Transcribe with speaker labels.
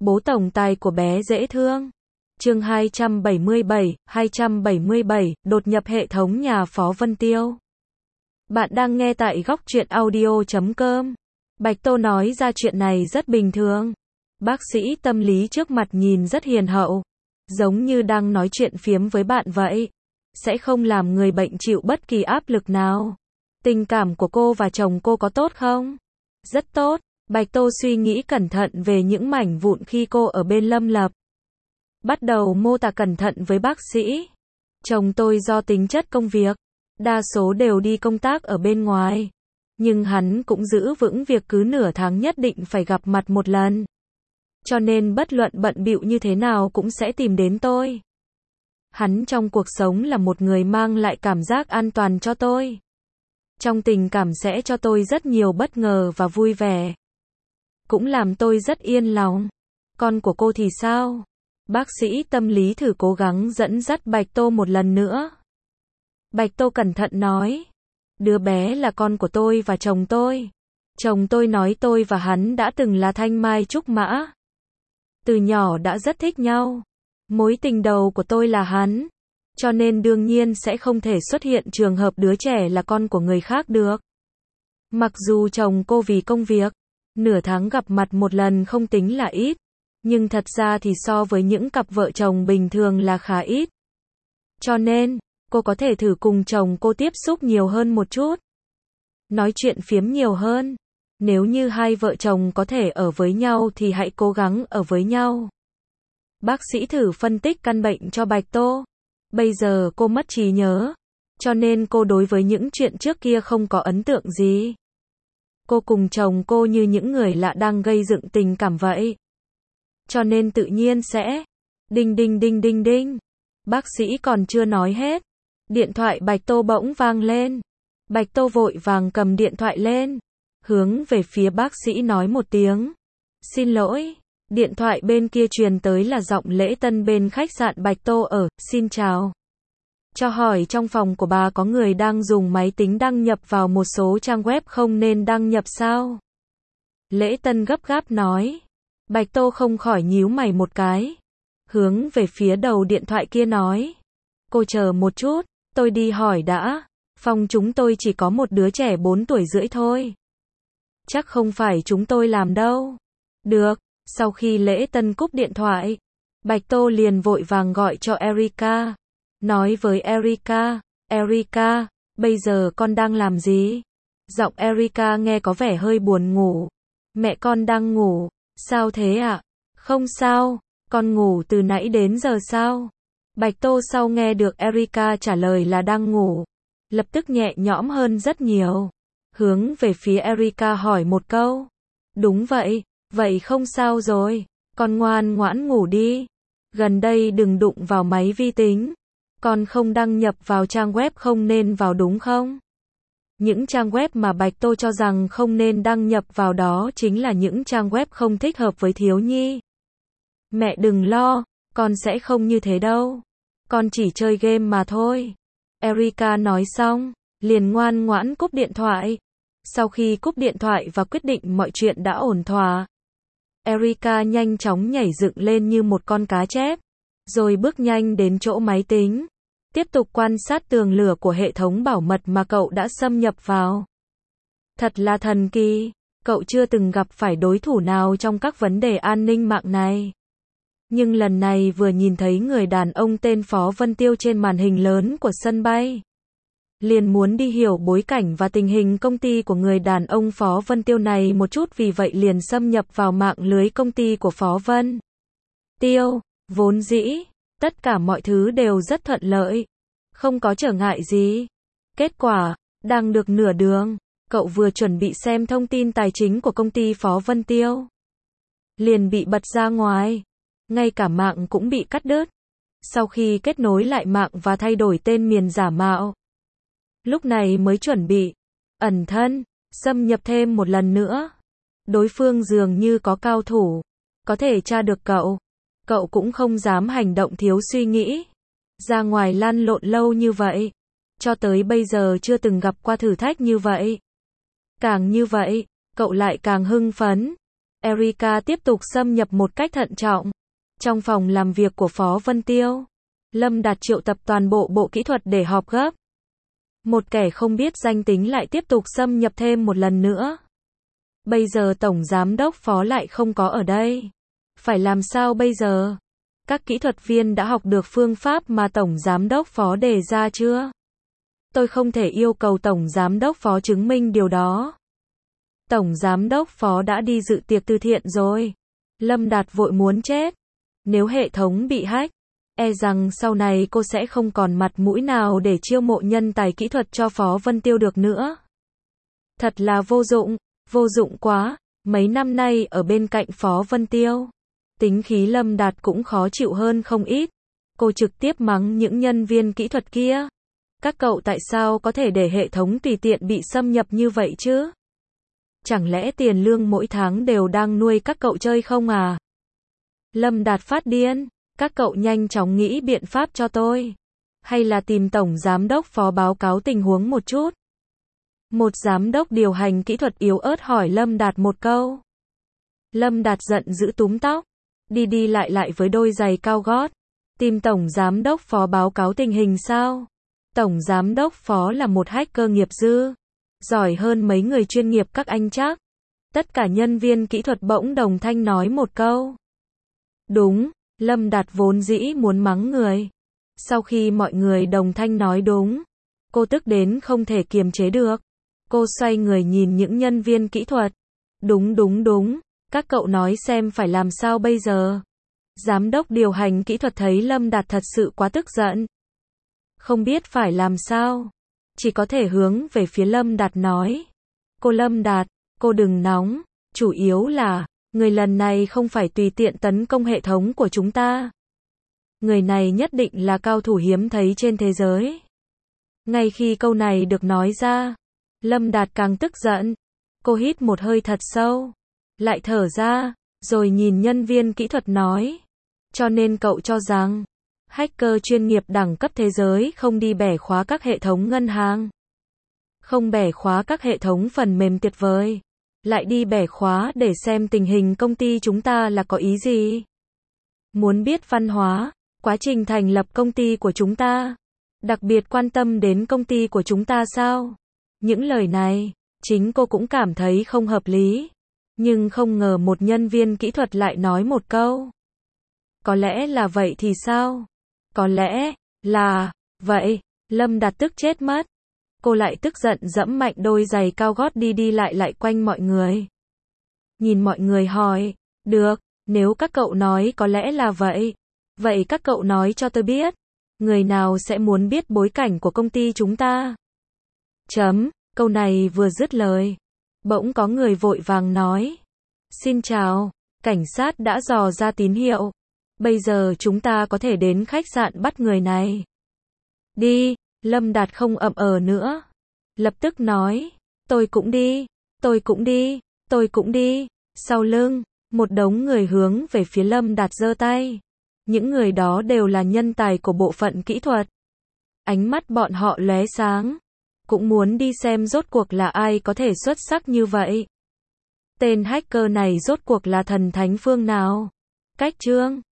Speaker 1: Bố tổng tài của bé dễ thương. Chương 277, đột nhập hệ thống nhà Phó Vân Tiêu. Bạn đang nghe tại góc truyện audio.com. Bạch Tô nói ra chuyện này rất bình thường. Bác sĩ tâm lý trước mặt nhìn rất hiền hậu, giống như đang nói chuyện phiếm với bạn vậy. Sẽ không làm người bệnh chịu bất kỳ áp lực nào. Tình cảm của cô và chồng cô có tốt không? Rất tốt. Bạch Tô suy nghĩ cẩn thận về những mảnh vụn khi cô ở bên Lâm Lập. Bắt đầu mô tả cẩn thận với bác sĩ. Chồng tôi do tính chất công việc, đa số đều đi công tác ở bên ngoài. Nhưng hắn cũng giữ vững việc cứ nửa tháng nhất định phải gặp mặt một lần. Cho nên bất luận bận bịu như thế nào cũng sẽ tìm đến tôi. Hắn trong cuộc sống là một người mang lại cảm giác an toàn cho tôi. Trong tình cảm sẽ cho tôi rất nhiều bất ngờ và vui vẻ. Cũng làm tôi rất yên lòng. Con của cô thì sao? Bác sĩ tâm lý thử cố gắng dẫn dắt Bạch Tô một lần nữa. Bạch Tô cẩn thận nói. Đứa bé là con của tôi và chồng tôi. Chồng tôi nói tôi và hắn đã từng là thanh mai trúc mã. Từ nhỏ đã rất thích nhau. Mối tình đầu của tôi là hắn. Cho nên đương nhiên sẽ không thể xuất hiện trường hợp đứa trẻ là con của người khác được. Mặc dù chồng cô vì công việc, nửa tháng gặp mặt một lần không tính là ít. Nhưng thật ra thì so với những cặp vợ chồng bình thường là khá ít. Cho nên, cô có thể thử cùng chồng cô tiếp xúc nhiều hơn một chút. Nói chuyện phiếm nhiều hơn. Nếu như hai vợ chồng có thể ở với nhau thì hãy cố gắng ở với nhau. Bác sĩ thử phân tích căn bệnh cho Bạch Tô. Bây giờ cô mất trí nhớ. Cho nên cô đối với những chuyện trước kia không có ấn tượng gì. Cô cùng chồng cô như những người lạ đang gây dựng tình cảm vậy. Cho nên tự nhiên sẽ đinh đinh đinh đinh đinh. Bác sĩ còn chưa nói hết. Điện thoại Bạch Tô bỗng vang lên. Bạch Tô vội vàng cầm điện thoại lên. Hướng về phía bác sĩ nói một tiếng. Xin lỗi. Điện thoại bên kia truyền tới là giọng Lễ Tân bên khách sạn Bạch Tô ở. Xin chào. Cho hỏi trong phòng của bà có người đang dùng máy tính đăng nhập vào một số trang web không nên đăng nhập sao? Lễ Tân gấp gáp nói. Bạch Tô không khỏi nhíu mày một cái. Hướng về phía đầu điện thoại kia nói. Cô chờ một chút, tôi đi hỏi đã. Phòng chúng tôi chỉ có một đứa trẻ 4 tuổi rưỡi thôi. Chắc không phải chúng tôi làm đâu. Được, sau khi Lễ Tân cúp điện thoại, Bạch Tô liền vội vàng gọi cho Erica. Nói với Erica, Erica, bây giờ con đang làm gì? Giọng Erica nghe có vẻ hơi buồn ngủ. Mẹ con đang ngủ. Sao thế ạ? Không sao, con ngủ từ nãy đến giờ sao? Bạch Tô sau nghe được Erica trả lời là đang ngủ, lập tức nhẹ nhõm hơn rất nhiều. Hướng về phía Erica hỏi một câu. Đúng vậy, vậy không sao rồi, con ngoan ngoãn ngủ đi. Gần đây đừng đụng vào máy vi tính. Con không đăng nhập vào trang web không nên vào đúng không? Những trang web mà Bạch Tô cho rằng không nên đăng nhập vào đó chính là những trang web không thích hợp với thiếu nhi. Mẹ đừng lo, con sẽ không như thế đâu. Con chỉ chơi game mà thôi. Erica nói xong, liền ngoan ngoãn cúp điện thoại. Sau khi cúp điện thoại và quyết định mọi chuyện đã ổn thỏa, Erica nhanh chóng nhảy dựng lên như một con cá chép, rồi bước nhanh đến chỗ máy tính. Tiếp tục quan sát tường lửa của hệ thống bảo mật mà cậu đã xâm nhập vào. Thật là thần kỳ, cậu chưa từng gặp phải đối thủ nào trong các vấn đề an ninh mạng này. Nhưng lần này vừa nhìn thấy người đàn ông tên Phó Vân Tiêu trên màn hình lớn của sân bay. Liền muốn đi hiểu bối cảnh và tình hình công ty của người đàn ông Phó Vân Tiêu này một chút, vì vậy liền xâm nhập vào mạng lưới công ty của Phó Vân Tiêu. Vốn dĩ, tất cả mọi thứ đều rất thuận lợi, không có trở ngại gì. Kết quả, đang được nửa đường, cậu vừa chuẩn bị xem thông tin tài chính của công ty Phó Vân Tiêu, liền bị bật ra ngoài. Ngay cả mạng cũng bị cắt đứt. Sau khi kết nối lại mạng và thay đổi tên miền giả mạo, lúc này mới chuẩn bị ẩn thân, xâm nhập thêm một lần nữa. Đối phương dường như có cao thủ, có thể tra được cậu. Cậu cũng không dám hành động thiếu suy nghĩ. Ra ngoài lăn lộn lâu như vậy, cho tới bây giờ chưa từng gặp qua thử thách như vậy. Càng như vậy, cậu lại càng hưng phấn. Erika tiếp tục xâm nhập một cách thận trọng. Trong phòng làm việc của Phó Vân Tiêu, Lâm Đạt triệu tập toàn bộ bộ kỹ thuật để họp gấp. Một kẻ không biết danh tính lại tiếp tục xâm nhập thêm một lần nữa. Bây giờ Tổng Giám đốc Phó lại không có ở đây. Phải làm sao bây giờ? Các kỹ thuật viên đã học được phương pháp mà Tổng Giám đốc Phó đề ra chưa? Tôi không thể yêu cầu Tổng Giám đốc Phó chứng minh điều đó. Tổng Giám đốc Phó đã đi dự tiệc từ thiện rồi. Lâm Đạt vội muốn chết. Nếu hệ thống bị hack, e rằng sau này cô sẽ không còn mặt mũi nào để chiêu mộ nhân tài kỹ thuật cho Phó Vân Tiêu được nữa. Thật là vô dụng quá. Mấy năm nay ở bên cạnh Phó Vân Tiêu, tính khí Lâm Đạt cũng khó chịu hơn không ít. Cô trực tiếp mắng những nhân viên kỹ thuật kia. Các cậu tại sao có thể để hệ thống tùy tiện bị xâm nhập như vậy chứ? Chẳng lẽ tiền lương mỗi tháng đều đang nuôi các cậu chơi không à? Lâm Đạt phát điên. Các cậu nhanh chóng nghĩ biện pháp cho tôi. Hay là tìm Tổng Giám đốc Phó báo cáo tình huống một chút. Một giám đốc điều hành kỹ thuật yếu ớt hỏi Lâm Đạt một câu. Lâm Đạt giận dữ túm tóc. Đi lại với đôi giày cao gót. Tìm Tổng Giám đốc Phó báo cáo tình hình sao? Tổng Giám đốc Phó là một hacker nghiệp dư. Giỏi hơn mấy người chuyên nghiệp các anh chắc. Tất cả nhân viên kỹ thuật bỗng đồng thanh nói một câu. Đúng, Lâm Đạt vốn dĩ muốn mắng người. Sau khi mọi người đồng thanh nói đúng, cô tức đến không thể kiềm chế được. Cô xoay người nhìn những nhân viên kỹ thuật. Đúng, các cậu nói xem phải làm sao bây giờ. Giám đốc điều hành kỹ thuật thấy Lâm Đạt thật sự quá tức giận. Không biết phải làm sao. Chỉ có thể hướng về phía Lâm Đạt nói. Cô Lâm Đạt, cô đừng nóng. Chủ yếu là, người lần này không phải tùy tiện tấn công hệ thống của chúng ta. Người này nhất định là cao thủ hiếm thấy trên thế giới. Ngay khi câu này được nói ra, Lâm Đạt càng tức giận. Cô hít một hơi thật sâu, lại thở ra, rồi nhìn nhân viên kỹ thuật nói. Cho nên cậu cho rằng, hacker chuyên nghiệp đẳng cấp thế giới không đi bẻ khóa các hệ thống ngân hàng, không bẻ khóa các hệ thống phần mềm tuyệt vời, lại đi bẻ khóa để xem tình hình công ty chúng ta là có ý gì? Muốn biết văn hóa, quá trình thành lập công ty của chúng ta, đặc biệt quan tâm đến công ty của chúng ta sao? Những lời này, chính cô cũng cảm thấy không hợp lý. Nhưng không ngờ một nhân viên kỹ thuật lại nói một câu. Có lẽ là vậy thì sao? Có lẽ là vậy. Lâm Đạt tức chết mất. Cô lại tức giận giẫm mạnh đôi giày cao gót đi lại quanh mọi người. Nhìn mọi người hỏi. Được, nếu các cậu nói có lẽ là vậy. Vậy các cậu nói cho tôi biết. Người nào sẽ muốn biết bối cảnh của công ty chúng ta? Câu này vừa dứt lời. Bỗng có người vội vàng nói. Xin chào, cảnh sát đã dò ra tín hiệu. Bây giờ chúng ta có thể đến khách sạn bắt người này. Đi, Lâm Đạt không ậm nữa. Lập tức nói, tôi cũng đi. Sau lưng, một đống người hướng về phía Lâm Đạt giơ tay. Những người đó đều là nhân tài của bộ phận kỹ thuật. Ánh mắt bọn họ lóe sáng. Cũng muốn đi xem rốt cuộc là ai có thể xuất sắc như vậy. Tên hacker này rốt cuộc là thần thánh phương nào? Cách chương